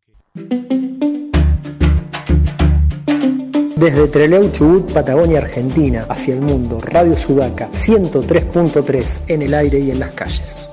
Desde Trelew, Chubut, Patagonia, Argentina, hacia el mundo, Radio Sudaca 103.3 en el aire y en las calles.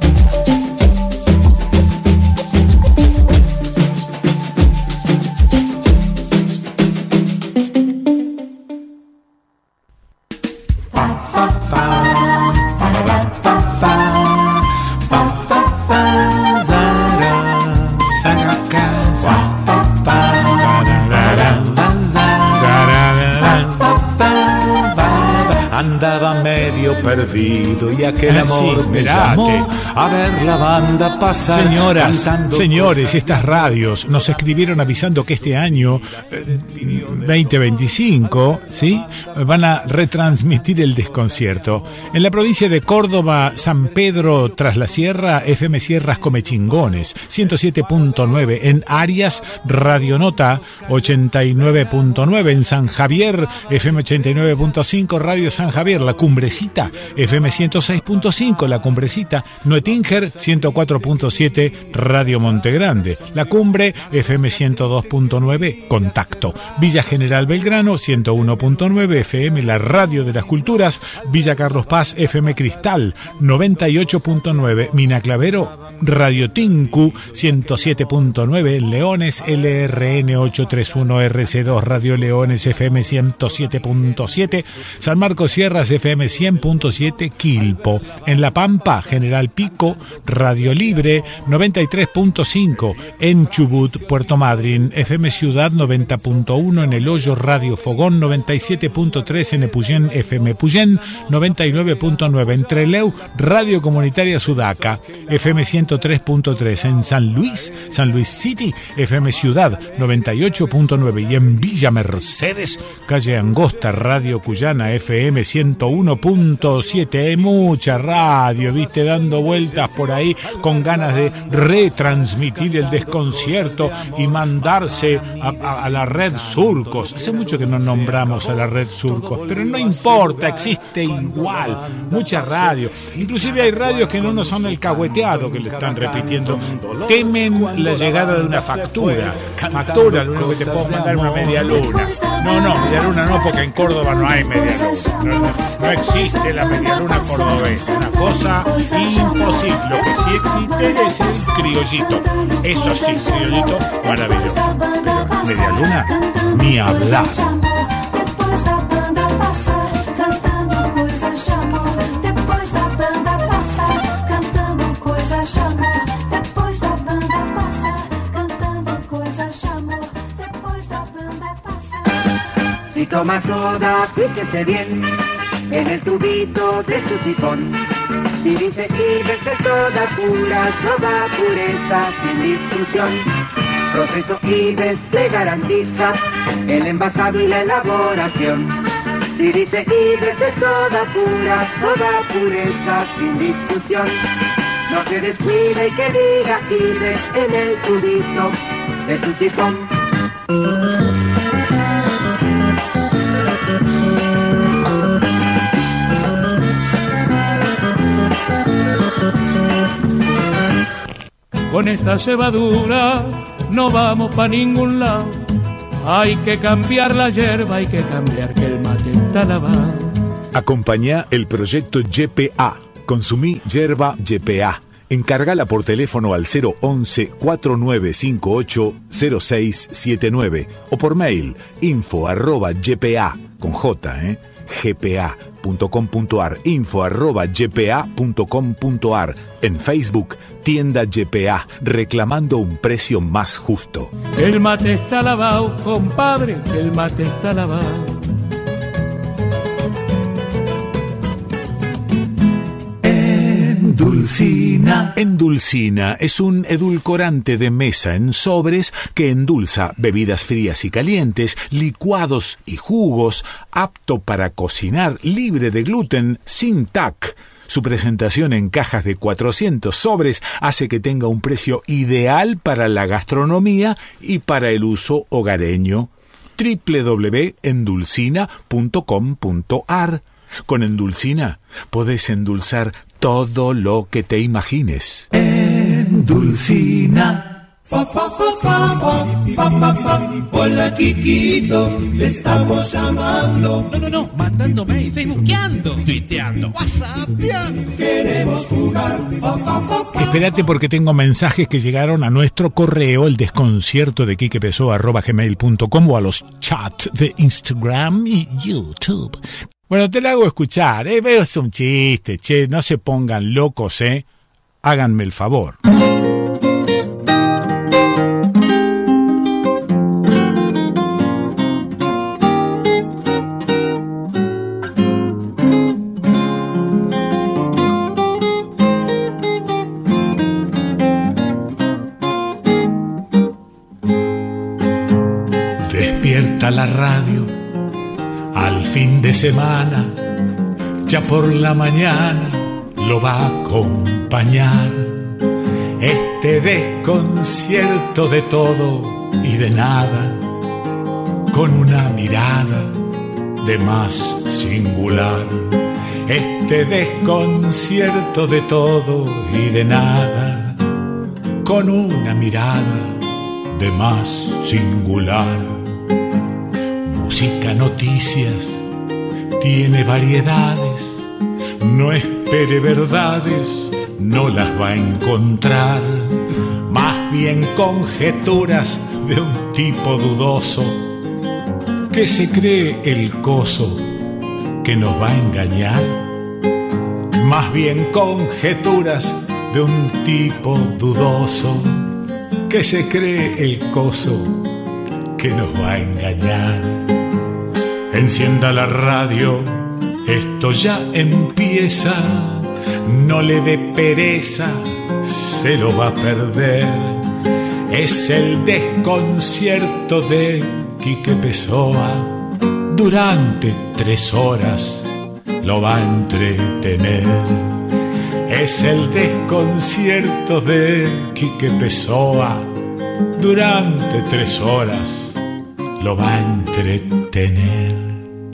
Andaba medio perdido y aquel amor me llamó a ver la banda pasar. Señores, estas radios nos escribieron avisando que este año 2025, ¿sí?, van a retransmitir el desconcierto. En la provincia de Córdoba, San Pedro tras la Sierra, FM Sierras Comechingones 107.9. En Arias, Radionota 89.9. En San Javier, FM 89.5, Radio San Javier. La Cumbrecita, FM 106.5, La Cumbrecita. Noetinger 104.7, Radio Montegrande. La Cumbre, FM 102.9, Contacto. Villa General Belgrano 101.9 FM, la Radio de las Culturas. Villa Carlos Paz, FM Cristal 98.9. Mina Clavero, Radio Tinku 107.9. Leones, LRN 831 RC2, Radio Leones, FM 107.7. San Marcos Sierras, FM 100.7, Quilpo. En La Pampa, General Pico, Radio Libre 93.5. En Chubut, Puerto Madryn, FM Ciudad 90.1. En El Hoyo, Radio Fogón 97.3. En Epuyén, FM Epuyén 99.9. En Trelew, Radio Comunitaria Sudaca, FM 103.3. En San Luis City, FM Ciudad 98.9. Y en Villa Mercedes, Calle Angosta, Radio Cuyana, FM 101.7. Mucha radio, viste, dando vueltas por ahí con ganas de retransmitir el desconcierto y mandarse a la red Surcos. Hace mucho que no nombramos a la red Surcos, pero no importa, existe igual. Mucha radio. Inclusive hay radios que no nos son el cahueteado que le están repitiendo. Temen la llegada de una factura. Factura, lo único que te puedo mandar es una media luna. No, media luna no, porque en Córdoba no hay media luna. No existe la media luna cordobesa. Una cosa imposible. Lo que sí existe es el criollito. Eso sí, criollito maravilloso. Pero media luna, ni hablar. Si tomas soda, fíjese bien en el tubito de su sifón. Si dice Ibex es soda pura, soda pureza sin discusión. Proceso Ibex le garantiza el envasado y la elaboración. Si dice Ibex es soda pura, soda pureza sin discusión. No se descuide y que diga Ibex en el tubito de su sifón. Con esta cebadura no vamos pa' ningún lado. Hay que cambiar la yerba, hay que cambiar que el mate está lavado. Acompañá el proyecto YPA. Consumí yerba YPA. Encárgala por teléfono al 011-4958-0679 o por mail info@ypa con J, gpa.com.ar, info@ypa.com.ar. En Facebook, Tienda YPA, reclamando un precio más justo. El mate está lavado, compadre, el mate está lavado. Endulcina. Endulcina es un edulcorante de mesa en sobres que endulza bebidas frías y calientes, licuados y jugos, apto para cocinar, libre de gluten, sin TAC. Su presentación en cajas de 400 sobres hace que tenga un precio ideal para la gastronomía y para el uso hogareño. www.endulcina.com.ar. Con Endulcina podés endulzar todo lo que te imagines. Endulcina. Hola Kikito, te estamos llamando. No, mandando mail, facebookeando, tuiteando, whatsappeando. Queremos jugar. Espérate porque tengo mensajes que llegaron a nuestro correo, el desconcierto de quiquepessoa@gmail.com, o a los chats de Instagram y YouTube. Bueno, te la hago escuchar, veo es un chiste, che, no se pongan locos, háganme el favor. Despierta la radio al fin de semana, ya por la mañana lo va a acompañar este desconcierto de todo y de nada, con una mirada de más singular. Este desconcierto de todo y de nada, con una mirada de más singular. Música, noticias, tiene variedades, no espere verdades, no las va a encontrar, más bien conjeturas de un tipo dudoso, que se cree el coso que nos va a engañar, más bien conjeturas de un tipo dudoso, que se cree el coso que nos va a engañar. Encienda la radio, esto ya empieza, no le dé pereza, se lo va a perder. Es el desconcierto de Quique Pessoa, durante 3 horas lo va a entretener. Es el desconcierto de Quique Pessoa, durante 3 horas lo va a entretener.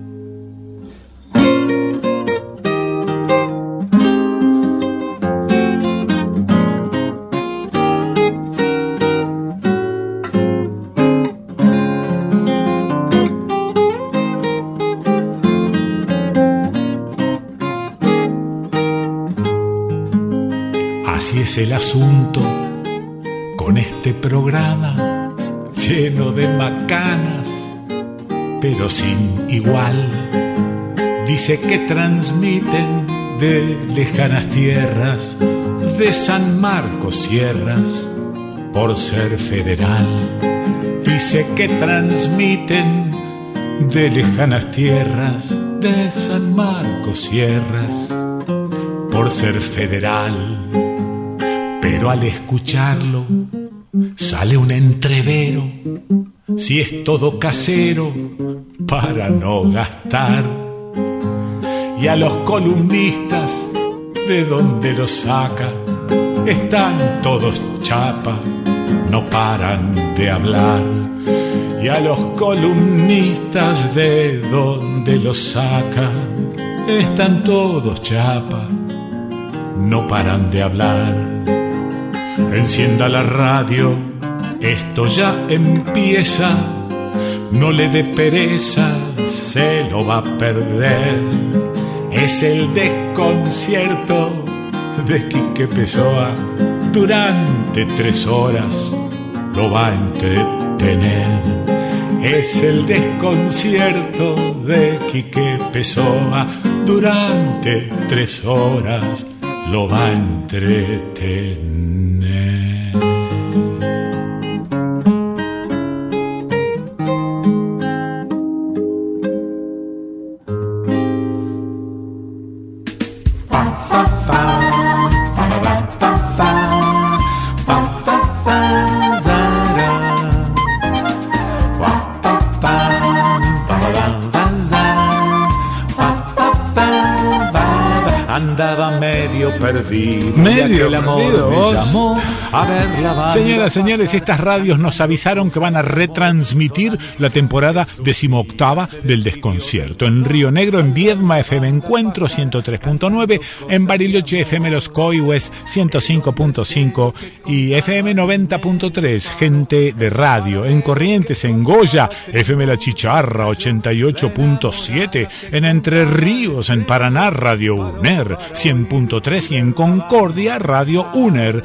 Así es el asunto con este programa lleno de macanas, pero sin igual. Dice que transmiten de lejanas tierras, de San Marcos sierras, por ser federal. Dice que transmiten de lejanas tierras, de San Marcos sierras, por ser federal. Pero al escucharlo sale un entrevero, si es todo casero, para no gastar. Y a los columnistas, ¿de dónde los saca? Están todos chapa, no paran de hablar. Y a los columnistas, ¿de dónde los saca? Están todos chapa, no paran de hablar. Encienda la radio, esto ya empieza, no le dé pereza, se lo va a perder. Es el desconcierto de Quique Pessoa, durante 3 horas lo va a entretener. Es el desconcierto de Quique Pessoa, durante 3 horas lo va a entretener. Andaba medio perdido, medio el amor perdido, me vos. llamó a ver la banda. Señoras, señores, estas radios nos avisaron que van a retransmitir la temporada 18ª del Desconcierto. En Río Negro, en Viedma, FM Encuentro 103.9, en Bariloche, FM Los Coihues 105.5 y FM 90.3, Gente de Radio. En Corrientes, en Goya, FM La Chicharra 88.7, en Entre Ríos, en Paraná, Radio UNER 100.3 y en Concordia, Radio UNER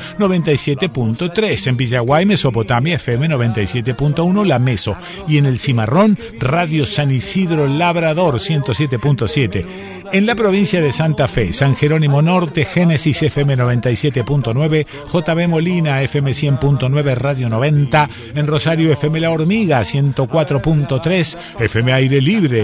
97.3, en Villaguay, Mesopotamia, FM 97.1, La Meso, y en el Cimarrón, Radio San Isidro Labrador 107.7. En la provincia de Santa Fe, San Jerónimo Norte, Génesis FM 97.9, JB Molina FM 100.9, Radio 90, en Rosario FM La Hormiga 104.3, FM Aire Libre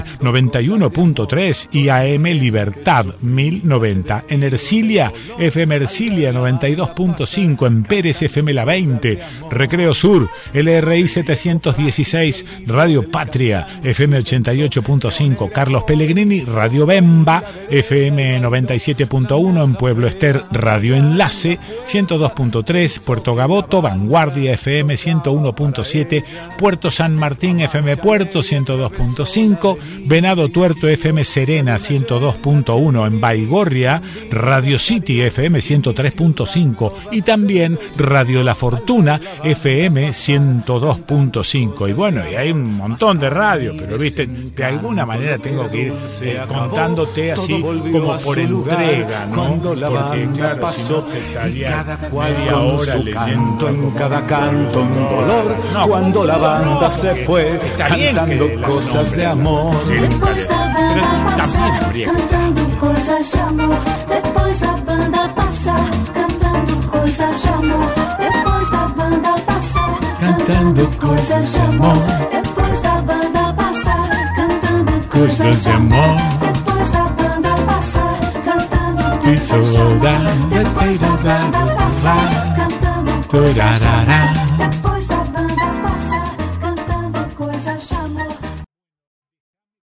91.3 y AM Libertad 1090. En Ercilia, FM Ercilia 92.5, en Pérez FM La 20, Recreo Sur, LRI 716, Radio Patria FM 88.5, Carlos Pellegrini, Radio Bemba FM 97.1, en Pueblo Ester, Radio Enlace 102.3, Puerto Gaboto, Vanguardia FM 101.7, Puerto San Martín FM Puerto 102.5, Venado Tuerto FM Serena 102.1, en Baigorria, Radio City FM 103.5 y también Radio La Fortuna FM 102.5. Y bueno, y hay un montón de radios, pero viste, de alguna manera tengo que ir contándote así como por entrega, ¿no? Porque claro, pasó, si no estaría cada cual media con hora su leyendo canto, en cada canto un dolor. No, cuando la banda se fue está bien cantando que cosas de amor. Depois da banda passar, cantando coisas de amor. Depois da banda passar, cantando coisas de amor. Depois da banda passar, cantando coisas de amor. Depois da banda passar, cantando coisas de amor. Depois da banda passar, cantando coisas de amor. Depois da banda passar, cantando coisas de amor.